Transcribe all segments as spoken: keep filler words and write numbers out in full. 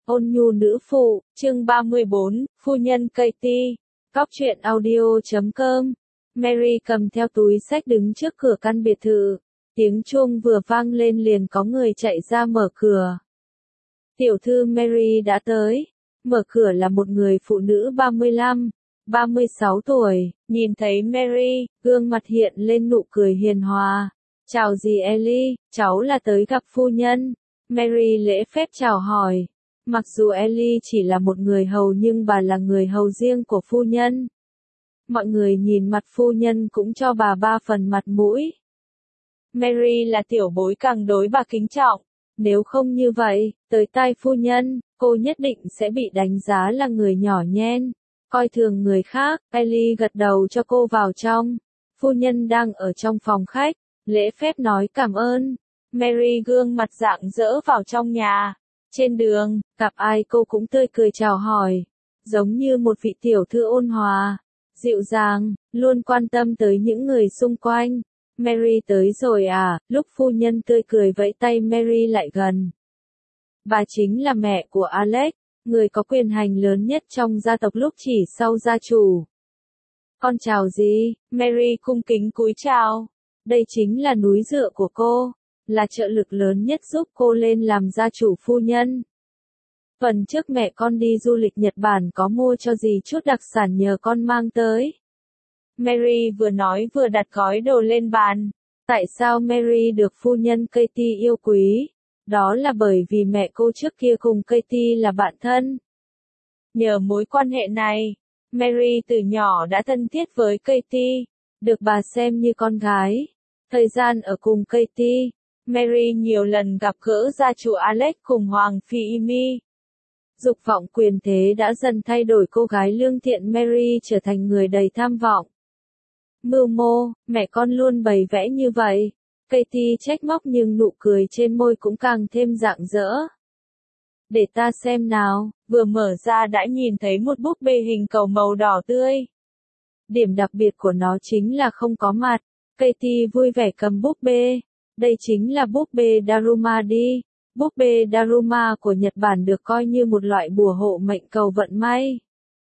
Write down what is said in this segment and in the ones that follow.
Ôn nhu nữ phụ, chương ba mươi bốn, phu nhân Katie. Cóc truyện audio chấm com. Mary cầm theo túi xách đứng trước cửa căn biệt thự. Tiếng chuông vừa vang lên liền có người chạy ra mở cửa. Tiểu thư Mary đã tới. Mở cửa là một người phụ nữ ba mươi lăm, ba mươi sáu tuổi. Nhìn thấy Mary, gương mặt hiện lên nụ cười hiền hòa. Chào dì Ellie, cháu là tới gặp phu nhân. Mary lễ phép chào hỏi. Mặc dù Ellie chỉ là một người hầu nhưng bà là người hầu riêng của phu nhân. Mọi người nhìn mặt phu nhân cũng cho bà ba phần mặt mũi. Mary là tiểu bối càng đối bà kính trọng. Nếu không như vậy, tới tai phu nhân, cô nhất định sẽ bị đánh giá là người nhỏ nhen, coi thường người khác. Ellie gật đầu cho cô vào trong. Phu nhân đang ở trong phòng khách, lễ phép nói cảm ơn. Mary gương mặt rạng rỡ vào trong nhà. Trên đường, gặp ai cô cũng tươi cười chào hỏi, giống như một vị tiểu thư ôn hòa, dịu dàng, luôn quan tâm tới những người xung quanh. Mary tới rồi à? Lúc phu nhân tươi cười vẫy tay Mary lại gần. Bà chính là mẹ của Alex, người có quyền hành lớn nhất trong gia tộc lúc chỉ sau gia chủ. Con chào gì? Mary cung kính cúi chào. Đây chính là núi dựa của cô, là trợ lực lớn nhất giúp cô lên làm gia chủ phu nhân. Phần trước mẹ con đi du lịch Nhật Bản có mua cho dì chút đặc sản nhờ con mang tới. Mary vừa nói vừa đặt gói đồ lên bàn. Tại sao Mary được phu nhân Katie yêu quý? Đó là bởi vì mẹ cô trước kia cùng Katie là bạn thân. Nhờ mối quan hệ này, Mary từ nhỏ đã thân thiết với Katie, được bà xem như con gái. Thời gian ở cùng Katie, Mary nhiều lần gặp gỡ gia chủ Alex cùng Hoàng phi Amy. Dục vọng quyền thế đã dần thay đổi cô gái lương thiện Mary trở thành người đầy tham vọng. Mưu mô, mẹ con luôn bày vẽ như vậy. Katie trách móc nhưng nụ cười trên môi cũng càng thêm rạng rỡ. Để ta xem nào, vừa mở ra đã nhìn thấy một búp bê hình cầu màu đỏ tươi. Điểm đặc biệt của nó chính là không có mặt. Katie vui vẻ cầm búp bê. Đây chính là búp bê Daruma đi. Búp bê Daruma của Nhật Bản được coi như một loại bùa hộ mệnh cầu vận may,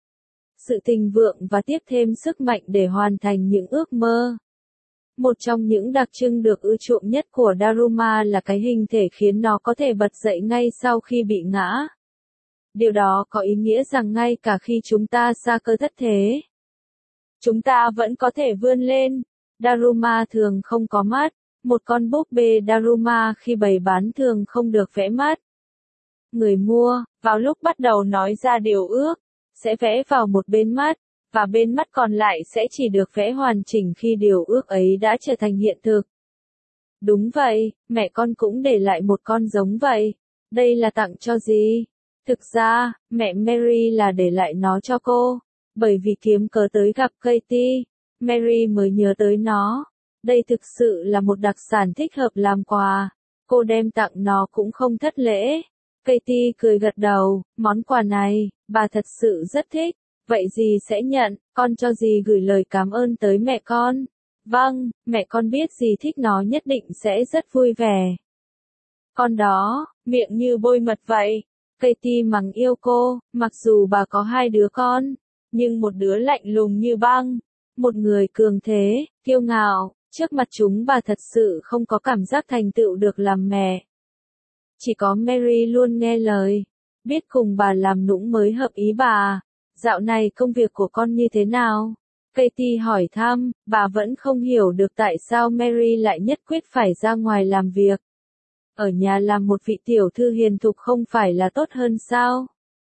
sự thịnh vượng và tiếp thêm sức mạnh để hoàn thành những ước mơ. Một trong những đặc trưng được ưa chuộng nhất của Daruma là cái hình thể khiến nó có thể bật dậy ngay sau khi bị ngã. Điều đó có ý nghĩa rằng ngay cả khi chúng ta sa cơ thất thế, chúng ta vẫn có thể vươn lên. Daruma thường không có mắt. Một con búp bê Daruma khi bày bán thường không được vẽ mắt. Người mua, vào lúc bắt đầu nói ra điều ước, sẽ vẽ vào một bên mắt, và bên mắt còn lại sẽ chỉ được vẽ hoàn chỉnh khi điều ước ấy đã trở thành hiện thực. Đúng vậy, mẹ con cũng để lại một con giống vậy. Đây là tặng cho gì? Thực ra, mẹ Mary là để lại nó cho cô, bởi vì kiếm cớ tới gặp Katie, Mary mới nhớ tới nó. Đây thực sự là một đặc sản thích hợp làm quà. Cô đem tặng nó cũng không thất lễ. Katie cười gật đầu, món quà này, bà thật sự rất thích. Vậy dì sẽ nhận, con cho dì gửi lời cảm ơn tới mẹ con. Vâng, mẹ con biết dì thích nó nhất định sẽ rất vui vẻ. Con đó, miệng như bôi mật vậy. Katie mắng yêu cô, mặc dù bà có hai đứa con, nhưng một đứa lạnh lùng như băng, một người cường thế, kiêu ngạo. Trước mặt chúng bà thật sự không có cảm giác thành tựu được làm mẹ. Chỉ có Mary luôn nghe lời, biết cùng bà làm nũng mới hợp ý bà. Dạo này công việc của con như thế nào? Katie hỏi thăm, bà vẫn không hiểu được tại sao Mary lại nhất quyết phải ra ngoài làm việc. Ở nhà làm một vị tiểu thư hiền thục không phải là tốt hơn sao?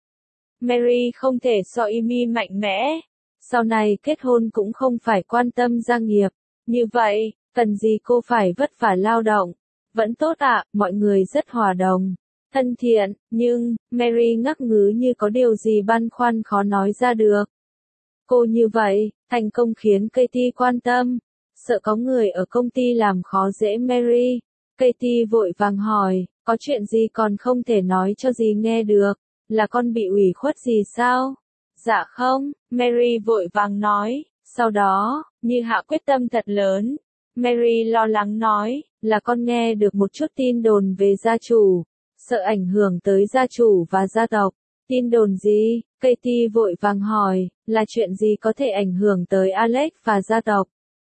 Mary không thể so Amy mạnh mẽ. Sau này kết hôn cũng không phải quan tâm gia nghiệp. Như vậy, cần gì cô phải vất vả lao động? Vẫn tốt ạ, à, mọi người rất hòa đồng, thân thiện, nhưng, Mary ngắc ngứ như có điều gì băn khoăn khó nói ra được. Cô như vậy, thành công khiến Katie quan tâm, sợ có người ở công ty làm khó dễ Mary. Katie vội vàng hỏi, có chuyện gì còn không thể nói cho dì nghe được, là con bị ủy khuất gì sao? Dạ không, Mary vội vàng nói. Sau đó, như hạ quyết tâm thật lớn, Mary lo lắng nói, là con nghe được một chút tin đồn về gia chủ. sợ ảnh hưởng tới gia chủ và gia tộc. Tin đồn gì? Katie vội vàng hỏi, là chuyện gì có thể ảnh hưởng tới Alex và gia tộc?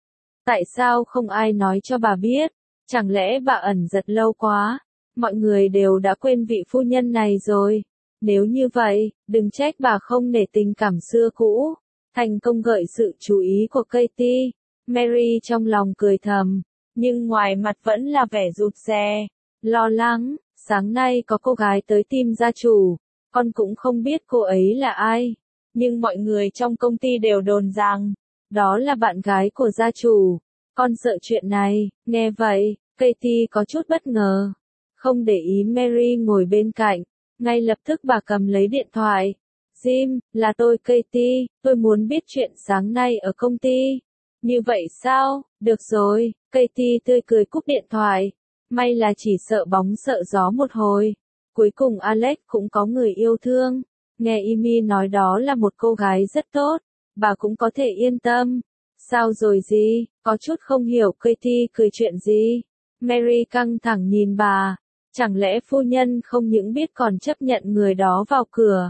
Tại sao không ai nói cho bà biết? Chẳng lẽ bà ẩn giật lâu quá? Mọi người đều đã quên vị phu nhân này rồi. Nếu như vậy, đừng trách bà không nể tình cảm xưa cũ. Thành công gợi sự chú ý của Katie. Mary trong lòng cười thầm, nhưng ngoài mặt vẫn là vẻ rụt rè, lo lắng. Sáng nay có cô gái tới tìm gia chủ, con cũng không biết cô ấy là ai, nhưng mọi người trong công ty đều đồn rằng đó là bạn gái của gia chủ. Con sợ chuyện này. Nghe vậy, Katie có chút bất ngờ, không để ý Mary ngồi bên cạnh, ngay lập tức bà cầm lấy điện thoại. Jim, là tôi Katie, tôi muốn biết chuyện sáng nay ở công ty. Như vậy sao? Được rồi, Katie tươi cười cúp điện thoại. May là chỉ sợ bóng sợ gió một hồi. Cuối cùng Alex cũng có người yêu thương. Nghe Amy nói đó là một cô gái rất tốt, bà cũng có thể yên tâm. Sao rồi gì? Có chút không hiểu Katie cười chuyện gì. Mary căng thẳng nhìn bà. Chẳng lẽ phu nhân không những biết còn chấp nhận người đó vào cửa?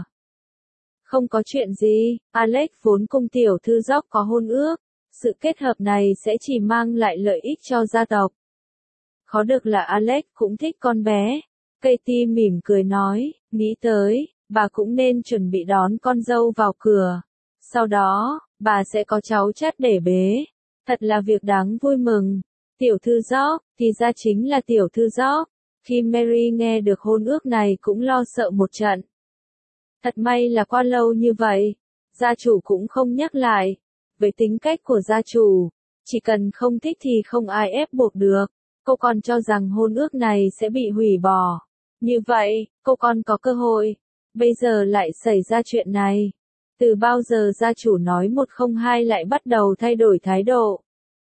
Không có chuyện gì, Alex vốn cùng tiểu thư George có hôn ước. Sự kết hợp này sẽ chỉ mang lại lợi ích cho gia tộc. Khó được là Alex cũng thích con bé. Katie mỉm cười nói, nghĩ tới, bà cũng nên chuẩn bị đón con dâu vào cửa. Sau đó, bà sẽ có cháu chắt để bế. Thật là việc đáng vui mừng. Tiểu thư George, thì ra chính là tiểu thư George. Khi Mary nghe được hôn ước này cũng lo sợ một trận. Thật may là qua lâu như vậy, gia chủ cũng không nhắc lại. Với tính cách của gia chủ, chỉ cần không thích thì không ai ép buộc được. Cô còn cho rằng hôn ước này sẽ bị hủy bỏ. Như vậy, cô còn có cơ hội. Bây giờ lại xảy ra chuyện này. Từ bao giờ gia chủ nói một không hai lại bắt đầu thay đổi thái độ?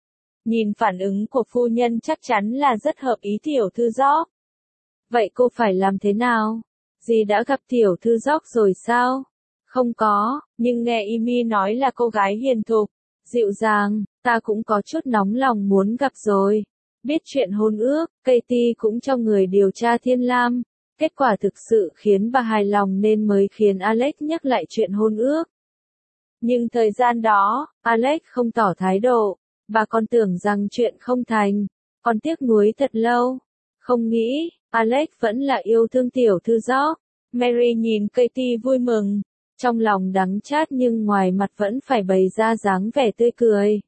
Nhìn phản ứng của phu nhân chắc chắn là rất hợp ý tiểu thư George. Vậy cô phải làm thế nào? Dì đã gặp tiểu thư George rồi sao? Không có, nhưng nghe Amy nói là cô gái hiền thục, dịu dàng, ta cũng có chút nóng lòng muốn gặp rồi. Biết chuyện hôn ước, Katie cũng cho người điều tra Thiên Lam. Kết quả thực sự khiến bà hài lòng nên mới khiến Alex nhắc lại chuyện hôn ước. Nhưng thời gian đó, Alex không tỏ thái độ. Bà còn tưởng rằng chuyện không thành. Còn tiếc nuối thật lâu. Không nghĩ, Alex vẫn là yêu thương tiểu thư George. Mary nhìn Katie vui mừng. Trong lòng đắng chát nhưng ngoài mặt vẫn phải bày ra dáng vẻ tươi cười.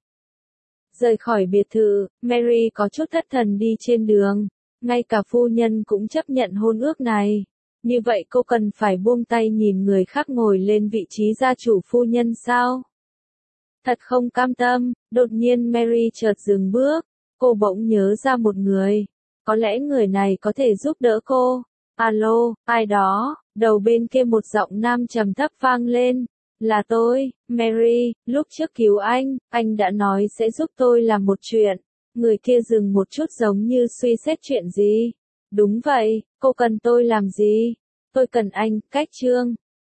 Rời khỏi biệt thự, Mary có chút thất thần đi trên đường. Ngay cả phu nhân cũng chấp nhận hôn ước này. Như vậy cô cần phải buông tay nhìn người khác ngồi lên vị trí gia chủ phu nhân sao? Thật không cam tâm, đột nhiên Mary chợt dừng bước. Cô bỗng nhớ ra một người. Có lẽ người này có thể giúp đỡ cô. Alo, ai đó? Đầu bên kia một giọng nam trầm thấp vang lên. Là tôi, Mary, lúc trước cứu anh, anh đã nói sẽ giúp tôi làm một chuyện. Người kia dừng một chút giống như suy xét chuyện gì. Đúng vậy, cô cần tôi làm gì? Tôi cần anh, cách trương.